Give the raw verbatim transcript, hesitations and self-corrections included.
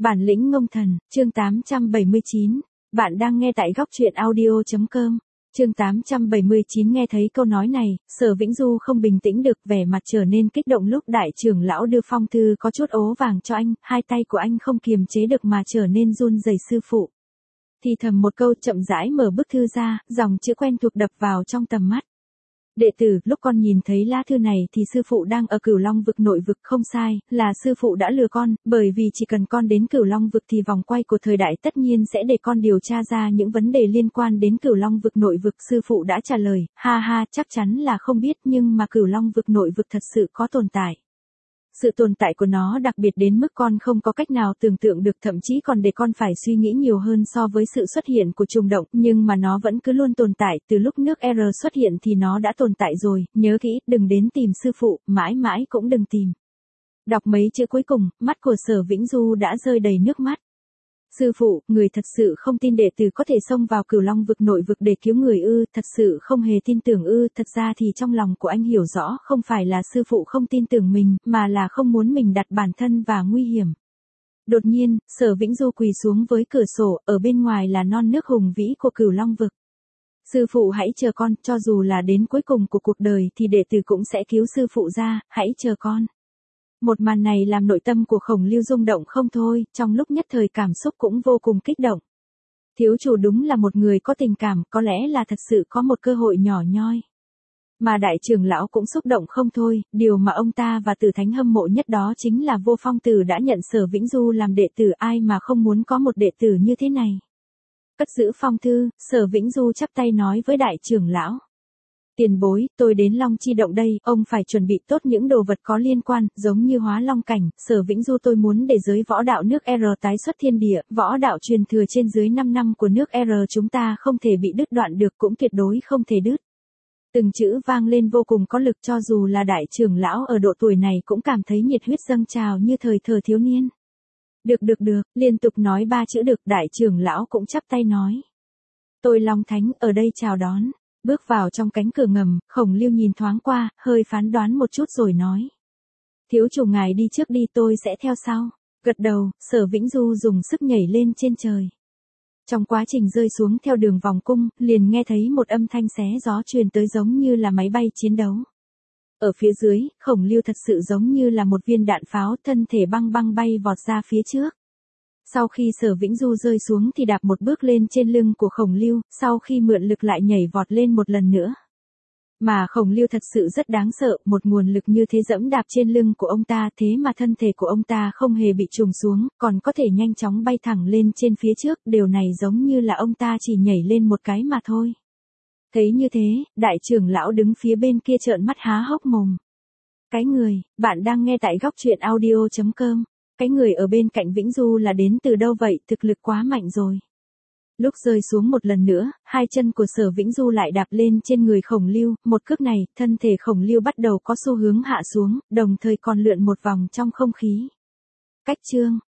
Bản lĩnh ngông thần, chương tám trăm bảy mươi chín. Bạn đang nghe tại góc truyện audio chấm com. Chương tám trăm bảy mươi chín. Nghe thấy câu nói này, Sở Vĩnh Du không bình tĩnh được, vẻ mặt trở nên kích động lúc đại trưởng lão đưa phong thư có chút ố vàng cho anh, hai tay của anh không kiềm chế được mà trở nên run rẩy. Sư phụ. Thì thầm một câu, chậm rãi mở bức thư ra, dòng chữ quen thuộc đập vào trong tầm mắt. Đệ tử, lúc con nhìn thấy lá thư này thì sư phụ đang ở Cửu Long vực nội vực. Không sai, là sư phụ đã lừa con, bởi vì chỉ cần con đến Cửu Long vực thì vòng quay của thời đại tất nhiên sẽ để con điều tra ra những vấn đề liên quan đến Cửu Long vực nội vực. Sư phụ đã trả lời, ha ha, chắc chắn là không biết, nhưng mà Cửu Long vực nội vực thật sự có tồn tại. Sự tồn tại của nó đặc biệt đến mức con không có cách nào tưởng tượng được, thậm chí còn để con phải suy nghĩ nhiều hơn so với sự xuất hiện của trùng động, nhưng mà nó vẫn cứ luôn tồn tại, từ lúc nước R xuất hiện thì nó đã tồn tại rồi, nhớ kỹ, đừng đến tìm sư phụ, mãi mãi cũng đừng tìm. Đọc mấy chữ cuối cùng, mắt của Sở Vĩnh Du đã rơi đầy nước mắt. Sư phụ, người thật sự không tin đệ tử có thể xông vào Cửu Long vực nội vực để cứu người ư? Thật sự không hề tin tưởng ư? Thật ra thì trong lòng của anh hiểu rõ, không phải là sư phụ không tin tưởng mình, mà là không muốn mình đặt bản thân vào nguy hiểm. Đột nhiên, Sở Vĩnh Du quỳ xuống với cửa sổ, ở bên ngoài là non nước hùng vĩ của Cửu Long vực. Sư phụ hãy chờ con, cho dù là đến cuối cùng của cuộc đời thì đệ tử cũng sẽ cứu sư phụ ra, hãy chờ con. Một màn này làm nội tâm của Khổng Lưu rung động không thôi, trong lúc nhất thời cảm xúc cũng vô cùng kích động. Thiếu chủ đúng là một người có tình cảm, có lẽ là thật sự có một cơ hội nhỏ nhoi. Mà đại trưởng lão cũng xúc động không thôi, điều mà ông ta và Tử Thánh hâm mộ nhất đó chính là Vô Phong Tử đã nhận Sở Vĩnh Du làm đệ tử, ai mà không muốn có một đệ tử như thế này. Cất giữ phong thư, Sở Vĩnh Du chắp tay nói với đại trưởng lão. Tiền bối, tôi đến Long Chi Động đây, ông phải chuẩn bị tốt những đồ vật có liên quan, giống như hóa long cảnh. Sở Vĩnh Du, tôi muốn để giới võ đạo nước R tái xuất thiên địa, võ đạo truyền thừa trên dưới năm năm của nước R chúng ta không thể bị đứt đoạn được, cũng tuyệt đối không thể đứt. Từng chữ vang lên vô cùng có lực, cho dù là đại trưởng lão ở độ tuổi này cũng cảm thấy nhiệt huyết dâng trào như thời thơ thiếu niên. Được được được, liên tục nói ba chữ được, đại trưởng lão cũng chắp tay nói. Tôi Long Thánh ở đây chào đón. Bước vào trong cánh cửa ngầm, Khổng Lưu nhìn thoáng qua, hơi phán đoán một chút rồi nói. Thiếu chủ ngài đi trước đi, tôi sẽ theo sau. Gật đầu, Sở Vĩnh Du dùng sức nhảy lên trên trời. Trong quá trình rơi xuống theo đường vòng cung, liền nghe thấy một âm thanh xé gió truyền tới giống như là máy bay chiến đấu. Ở phía dưới, Khổng Lưu thật sự giống như là một viên đạn pháo, thân thể băng băng bay vọt ra phía trước. Sau khi Sở Vĩnh Du rơi xuống thì đạp một bước lên trên lưng của Khổng Lưu, sau khi mượn lực lại nhảy vọt lên một lần nữa. Mà Khổng Lưu thật sự rất đáng sợ, một nguồn lực như thế dẫm đạp trên lưng của ông ta, thế mà thân thể của ông ta không hề bị trùng xuống, còn có thể nhanh chóng bay thẳng lên trên phía trước, điều này giống như là ông ta chỉ nhảy lên một cái mà thôi. Thấy như thế, đại trưởng lão đứng phía bên kia trợn mắt há hốc mồm. Cái người, bạn đang nghe tại góc truyện audio chấm com. Cái người ở bên cạnh Vĩnh Du là đến từ đâu vậy, thực lực quá mạnh rồi. Lúc rơi xuống một lần nữa, hai chân của Sở Vĩnh Du lại đạp lên trên người Khổng Lưu, một cước này, thân thể Khổng Lưu bắt đầu có xu hướng hạ xuống, đồng thời còn lượn một vòng trong không khí. Cách chương,